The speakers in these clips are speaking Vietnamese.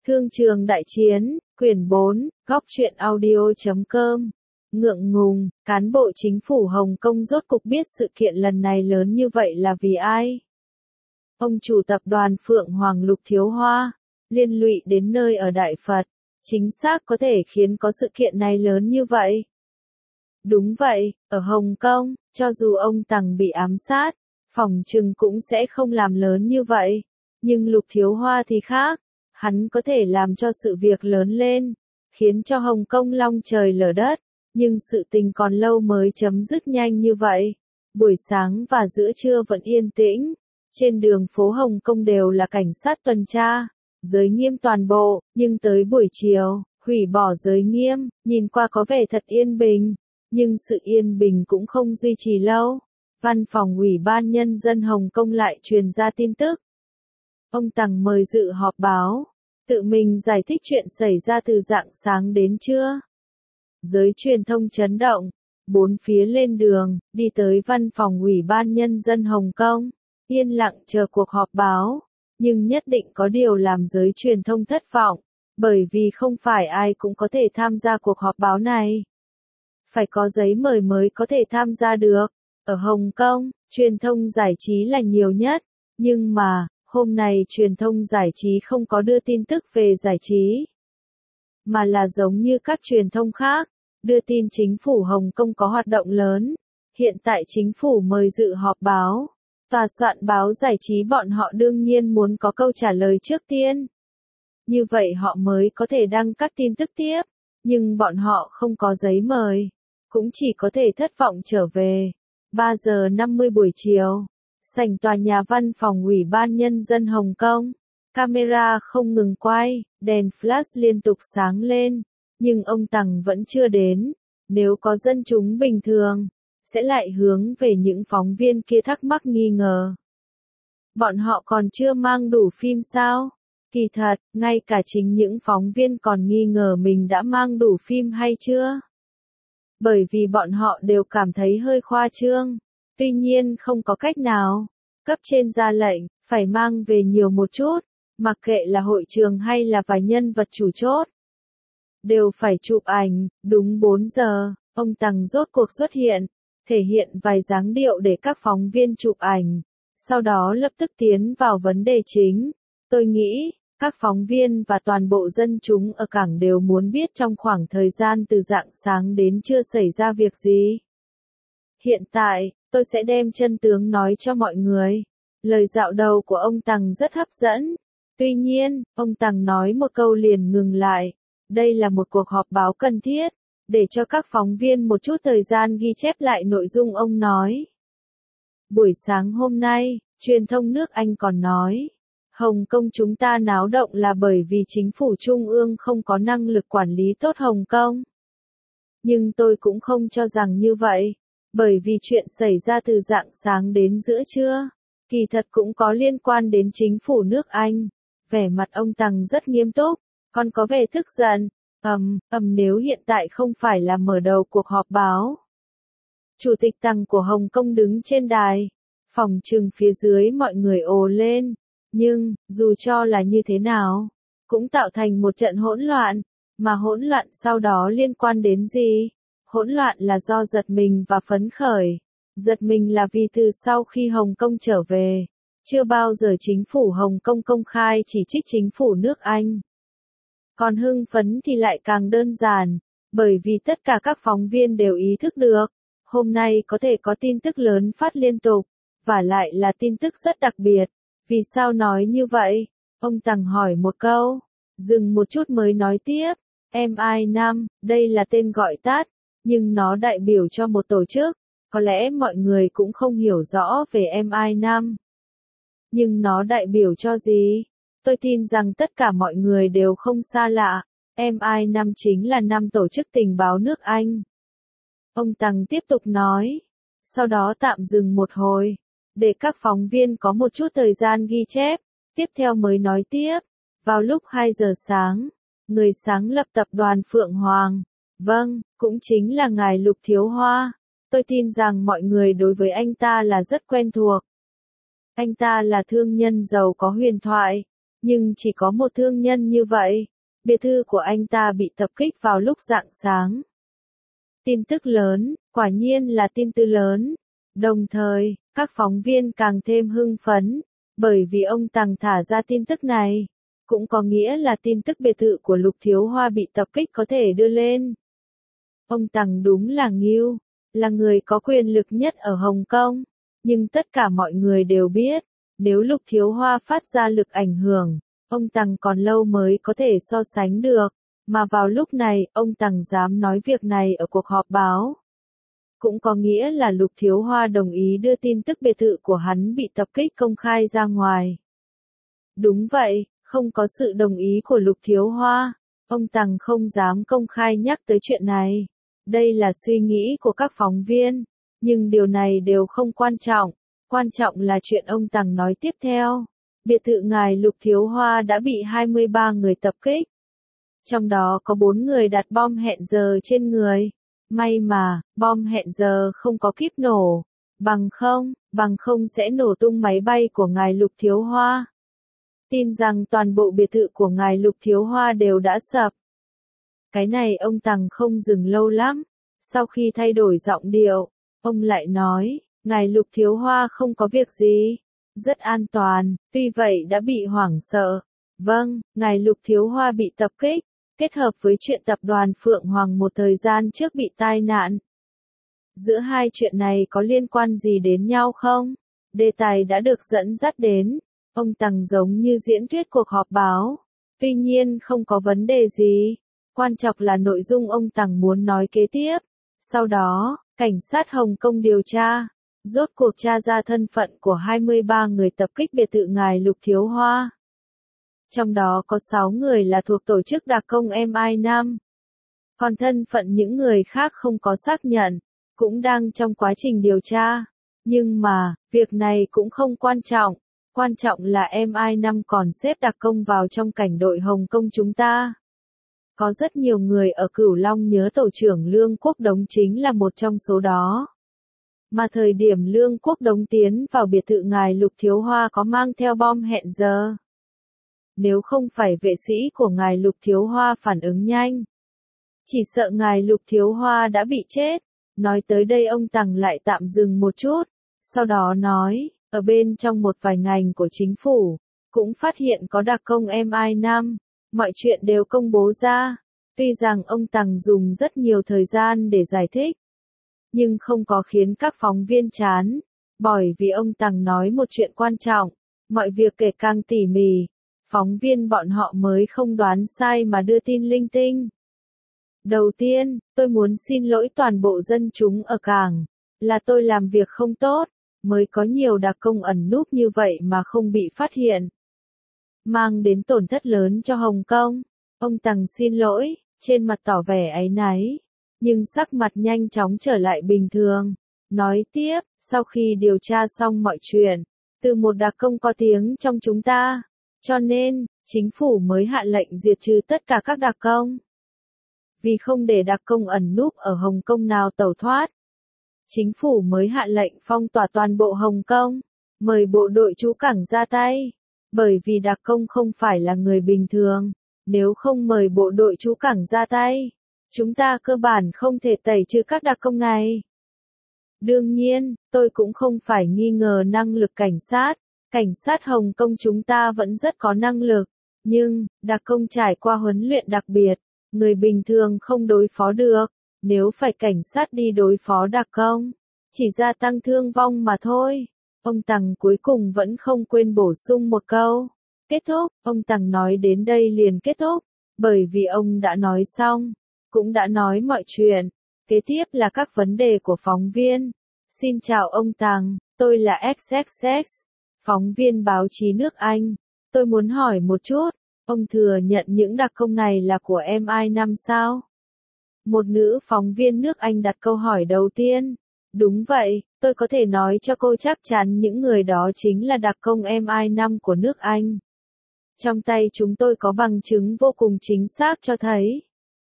Thương trường đại chiến, quyển 4, góc truyện audio.com. Ngượng ngùng, cán bộ chính phủ Hồng Kông rốt cục biết sự kiện lần này lớn như vậy là vì ai? Ông chủ tập đoàn Phượng Hoàng Lục Thiếu Hoa, liên lụy đến nơi ở Đại Phật, chính xác có thể khiến có sự kiện này lớn như vậy. Đúng vậy, ở Hồng Kông, cho dù ông Tằng bị ám sát, phỏng chừng cũng sẽ không làm lớn như vậy. Nhưng Lục Thiếu Hoa thì khác, hắn có thể làm cho sự việc lớn lên, khiến cho Hồng Kông long trời lở đất, nhưng sự tình còn lâu mới chấm dứt nhanh như vậy. Buổi sáng và giữa trưa vẫn yên tĩnh, trên đường phố Hồng Kông đều là cảnh sát tuần tra, giới nghiêm toàn bộ, nhưng tới buổi chiều, hủy bỏ giới nghiêm, nhìn qua có vẻ thật yên bình, nhưng sự yên bình cũng không duy trì lâu. Văn phòng Ủy ban Nhân dân Hồng Kông lại truyền ra tin tức. Ông Tằng mời dự họp báo, tự mình giải thích chuyện xảy ra từ rạng sáng đến trưa. Giới truyền thông chấn động, bốn phía lên đường, đi tới văn phòng Ủy ban Nhân dân Hồng Kông, yên lặng chờ cuộc họp báo, nhưng nhất định có điều làm giới truyền thông thất vọng, bởi vì không phải ai cũng có thể tham gia cuộc họp báo này. Phải có giấy mời mới có thể tham gia được. Ở Hồng Kông, truyền thông giải trí là nhiều nhất, nhưng mà, hôm nay truyền thông giải trí không có đưa tin tức về giải trí, mà là giống như các truyền thông khác, đưa tin chính phủ Hồng Kông có hoạt động lớn. Hiện tại chính phủ mời dự họp báo, tòa soạn báo giải trí bọn họ đương nhiên muốn có câu trả lời trước tiên. Như vậy họ mới có thể đăng các tin tức tiếp, nhưng bọn họ không có giấy mời, cũng chỉ có thể thất vọng trở về. 3 giờ 50 buổi chiều, sảnh tòa nhà văn phòng Ủy ban Nhân dân Hồng Kông, camera không ngừng quay, đèn flash liên tục sáng lên, nhưng ông Tằng vẫn chưa đến. Nếu có dân chúng bình thường, sẽ lại hướng về những phóng viên kia thắc mắc nghi ngờ. Bọn họ còn chưa mang đủ phim sao? Kỳ thật, ngay cả chính những phóng viên còn nghi ngờ mình đã mang đủ phim hay chưa. Bởi vì bọn họ đều cảm thấy hơi khoa trương. Tuy nhiên không có cách nào. Cấp trên ra lệnh, phải mang về nhiều một chút, mặc kệ là hội trường hay là vài nhân vật chủ chốt. Đều phải chụp ảnh, đúng 4 giờ, ông Tằng rốt cuộc xuất hiện, thể hiện vài dáng điệu để các phóng viên chụp ảnh, sau đó lập tức tiến vào vấn đề chính. Tôi nghĩ, các phóng viên và toàn bộ dân chúng ở cảng đều muốn biết trong khoảng thời gian từ rạng sáng đến trưa xảy ra việc gì. Hiện tại, tôi sẽ đem chân tướng nói cho mọi người. Lời dạo đầu của ông Tằng rất hấp dẫn. Tuy nhiên, ông Tằng nói một câu liền ngừng lại. Đây là một cuộc họp báo cần thiết, để cho các phóng viên một chút thời gian ghi chép lại nội dung ông nói. Buổi sáng hôm nay, truyền thông nước Anh còn nói, Hồng Kông chúng ta náo động là bởi vì chính phủ trung ương không có năng lực quản lý tốt Hồng Kông. Nhưng tôi cũng không cho rằng như vậy, bởi vì chuyện xảy ra từ rạng sáng đến giữa trưa, kỳ thật cũng có liên quan đến chính phủ nước Anh. Vẻ mặt ông Tằng rất nghiêm túc, còn có vẻ tức giận. Nếu hiện tại không phải là mở đầu cuộc họp báo. Chủ tịch Tằng của Hồng Kông đứng trên đài, phỏng chừng phía dưới mọi người ồ lên. Nhưng, dù cho là như thế nào, cũng tạo thành một trận hỗn loạn, mà hỗn loạn sau đó liên quan đến gì? Hỗn loạn là do giật mình và phấn khởi. Giật mình là vì từ sau khi Hồng Kông trở về, chưa bao giờ chính phủ Hồng Kông công khai chỉ trích chính phủ nước Anh. Còn hưng phấn thì lại càng đơn giản, bởi vì tất cả các phóng viên đều ý thức được, hôm nay có thể có tin tức lớn phát liên tục, và lại là tin tức rất đặc biệt. Vì sao nói như vậy? Ông Tằng hỏi một câu, dừng một chút mới nói tiếp. MI5, đây là tên gọi tắt, nhưng nó đại biểu cho một tổ chức, có lẽ mọi người cũng không hiểu rõ về MI5. Nhưng nó đại biểu cho gì? Tôi tin rằng tất cả mọi người đều không xa lạ, MI5 chính là 5 tổ chức tình báo nước Anh. Ông Tằng tiếp tục nói, sau đó tạm dừng một hồi, để các phóng viên có một chút thời gian ghi chép, tiếp theo mới nói tiếp. Vào lúc 2 giờ sáng, người sáng lập tập đoàn Phượng Hoàng, vâng, cũng chính là ngài Lục Thiếu Hoa. Tôi tin rằng mọi người đối với anh ta là rất quen thuộc. Anh ta là thương nhân giàu có huyền thoại, Nhưng chỉ có một thương nhân như vậy. Biệt thự của anh ta bị tập kích vào lúc rạng sáng. Tin tức lớn, quả nhiên là tin tức lớn. Đồng thời, các phóng viên càng thêm hưng phấn, bởi vì ông Tằng thả ra tin tức này. Cũng có nghĩa là tin tức biệt thự của Lục Thiếu Hoa bị tập kích có thể đưa lên. Ông Tằng đúng là ngưu, là người có quyền lực nhất ở Hồng Kông. Nhưng tất cả mọi người đều biết, nếu Lục Thiếu Hoa phát ra lực ảnh hưởng, ông Tằng còn lâu mới có thể so sánh được. Mà vào lúc này, ông Tằng dám nói việc này ở cuộc họp báo. Cũng có nghĩa là Lục Thiếu Hoa đồng ý đưa tin tức biệt thự của hắn bị tập kích công khai ra ngoài. Đúng vậy, không có sự đồng ý của Lục Thiếu Hoa, ông Tằng không dám công khai nhắc tới chuyện này. Đây là suy nghĩ của các phóng viên, nhưng điều này đều không quan trọng. Quan trọng là chuyện ông Tằng nói tiếp theo. Biệt thự ngài Lục Thiếu Hoa đã bị 23 người tập kích. Trong đó có 4 người đặt bom hẹn giờ trên người. May mà, bom hẹn giờ không có kíp nổ. Bằng không sẽ nổ tung máy bay của ngài Lục Thiếu Hoa. Tin rằng toàn bộ biệt thự của ngài Lục Thiếu Hoa đều đã sập. Cái này ông Tằng không dừng lâu lắm. Sau khi thay đổi giọng điệu, ông lại nói, ngài Lục Thiếu Hoa không có việc gì. Rất an toàn, tuy vậy đã bị hoảng sợ. Vâng, ngài Lục Thiếu Hoa bị tập kích, kết hợp với chuyện tập đoàn Phượng Hoàng một thời gian trước bị tai nạn. Giữa hai chuyện này có liên quan gì đến nhau không? Đề tài đã được dẫn dắt đến. Ông Tằng giống như diễn thuyết cuộc họp báo. Tuy nhiên không có vấn đề gì. Quan trọng là nội dung ông Tằng muốn nói kế tiếp. Sau đó, cảnh sát Hồng Kông điều tra. Rốt cuộc tra ra thân phận của 23 người tập kích biệt thự ngài Lục Thiếu Hoa. Trong đó có 6 người là thuộc tổ chức đặc công MI5. Còn thân phận những người khác không có xác nhận, cũng đang trong quá trình điều tra. Nhưng mà, việc này cũng không quan trọng. Quan trọng là MI5 còn xếp đặc công vào trong cảnh đội Hồng Kông chúng ta. Có rất nhiều người ở Cửu Long nhớ tổ trưởng Lương Quốc Đống chính là một trong số đó. Mà thời điểm Lương Quốc Đống tiến vào biệt thự ngài Lục Thiếu Hoa có mang theo bom hẹn giờ. Nếu không phải vệ sĩ của ngài Lục Thiếu Hoa phản ứng nhanh, chỉ sợ ngài Lục Thiếu Hoa đã bị chết. Nói tới đây ông Tằng lại tạm dừng một chút, sau đó nói, ở bên trong một vài ngành của chính phủ, cũng phát hiện có đặc công MI5, mọi chuyện đều công bố ra. Tuy rằng ông Tằng dùng rất nhiều thời gian để giải thích, nhưng không có khiến các phóng viên chán, bởi vì ông Tằng nói một chuyện quan trọng, mọi việc kể càng tỉ mỉ, phóng viên bọn họ mới không đoán sai mà đưa tin linh tinh. Đầu tiên, tôi muốn xin lỗi toàn bộ dân chúng ở cảng, là tôi làm việc không tốt, mới có nhiều đặc công ẩn núp như vậy mà không bị phát hiện. Mang đến tổn thất lớn cho Hồng Kông. Ông Tằng xin lỗi, trên mặt tỏ vẻ áy náy, nhưng sắc mặt nhanh chóng trở lại bình thường. Nói tiếp, sau khi điều tra xong mọi chuyện, từ một đặc công có tiếng trong chúng ta, cho nên, chính phủ mới hạ lệnh diệt trừ tất cả các đặc công. Vì không để đặc công ẩn núp ở Hồng Kông nào tẩu thoát, chính phủ mới hạ lệnh phong tỏa toàn bộ Hồng Kông, mời bộ đội trú cảng ra tay. Bởi vì đặc công không phải là người bình thường, nếu không mời bộ đội trú cảng ra tay, chúng ta cơ bản không thể tẩy trừ các đặc công này. Đương nhiên, tôi cũng không phải nghi ngờ năng lực cảnh sát Hồng Kông chúng ta vẫn rất có năng lực, nhưng, đặc công trải qua huấn luyện đặc biệt, người bình thường không đối phó được, nếu phải cảnh sát đi đối phó đặc công, chỉ gia tăng thương vong mà thôi. Ông Tằng cuối cùng vẫn không quên bổ sung một câu. Kết thúc, ông Tằng nói đến đây liền kết thúc, bởi vì ông đã nói xong, cũng đã nói mọi chuyện. Kế tiếp là các vấn đề của phóng viên. Xin chào ông Tằng, tôi là XXX, phóng viên báo chí nước Anh. Tôi muốn hỏi một chút, ông thừa nhận những đặc công này là của MI5 sao? Một nữ phóng viên nước Anh đặt câu hỏi đầu tiên. Đúng vậy, tôi có thể nói cho cô chắc chắn những người đó chính là đặc công MI5 của nước Anh. Trong tay chúng tôi có bằng chứng vô cùng chính xác cho thấy.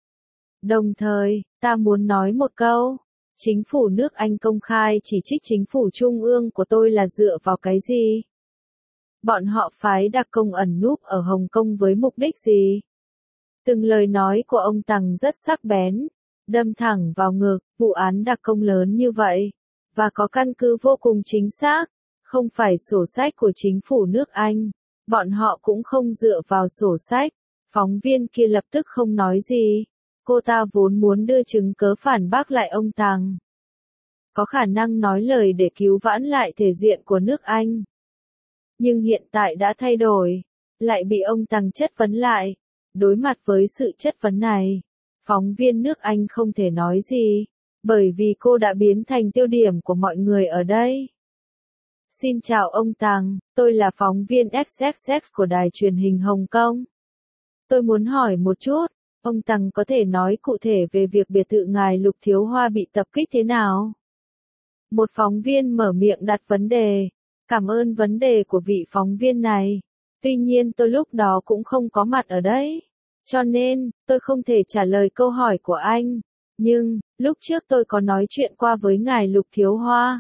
Đồng thời, ta muốn nói một câu. Chính phủ nước Anh công khai chỉ trích chính phủ trung ương của tôi là dựa vào cái gì? Bọn họ phái đặc công ẩn núp ở Hồng Kông với mục đích gì? Từng lời nói của ông Tằng rất sắc bén, đâm thẳng vào ngực, vụ án đặc công lớn như vậy, và có căn cứ vô cùng chính xác, không phải sổ sách của chính phủ nước Anh, bọn họ cũng không dựa vào sổ sách. Phóng viên kia lập tức không nói gì, cô ta vốn muốn đưa chứng cớ phản bác lại ông Tằng. Có khả năng nói lời để cứu vãn lại thể diện của nước Anh. Nhưng hiện tại đã thay đổi, lại bị ông Tằng chất vấn lại. Đối mặt với sự chất vấn này, phóng viên nước Anh không thể nói gì, bởi vì cô đã biến thành tiêu điểm của mọi người ở đây. Xin chào ông Tằng, tôi là phóng viên XXX của đài truyền hình Hồng Kông. Tôi muốn hỏi một chút, ông Tằng có thể nói cụ thể về việc biệt thự ngài Lục Thiếu Hoa bị tập kích thế nào? Một phóng viên mở miệng đặt vấn đề. Cảm ơn vấn đề của vị phóng viên này. Tuy nhiên tôi lúc đó cũng không có mặt ở đấy. Cho nên, tôi không thể trả lời câu hỏi của anh. Nhưng, lúc trước tôi có nói chuyện qua với ngài Lục Thiếu Hoa.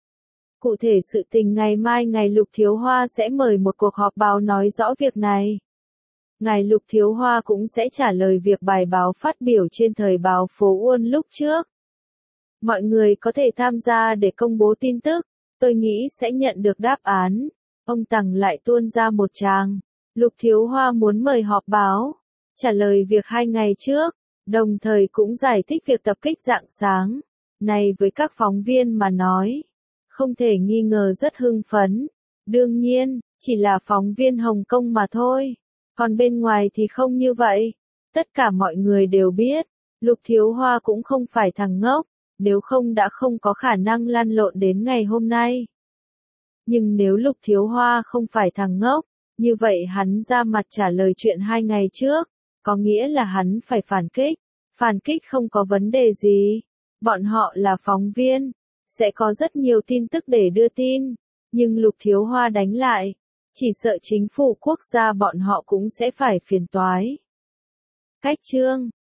Cụ thể sự tình ngày mai ngài Lục Thiếu Hoa sẽ mời một cuộc họp báo nói rõ việc này. Ngài Lục Thiếu Hoa cũng sẽ trả lời việc bài báo phát biểu trên thời báo Phố Uôn lúc trước. Mọi người có thể tham gia để công bố tin tức, tôi nghĩ sẽ nhận được đáp án. Ông Tằng lại tuôn ra một tràng. Lục Thiếu Hoa muốn mời họp báo, trả lời việc 2 ngày trước, đồng thời cũng giải thích việc tập kích rạng sáng. Này với các phóng viên mà nói, không thể nghi ngờ rất hưng phấn. Đương nhiên, chỉ là phóng viên Hồng Kông mà thôi. Còn bên ngoài thì không như vậy. Tất cả mọi người đều biết, Lục Thiếu Hoa cũng không phải thằng ngốc, nếu không đã không có khả năng lăn lộn đến ngày hôm nay. Nhưng nếu Lục Thiếu Hoa không phải thằng ngốc, như vậy hắn ra mặt trả lời chuyện 2 ngày trước, có nghĩa là hắn phải phản kích. Phản kích không có vấn đề gì. Bọn họ là phóng viên, sẽ có rất nhiều tin tức để đưa tin. Nhưng Lục Thiếu Hoa đánh lại, chỉ sợ chính phủ quốc gia bọn họ cũng sẽ phải phiền toái. Cách chương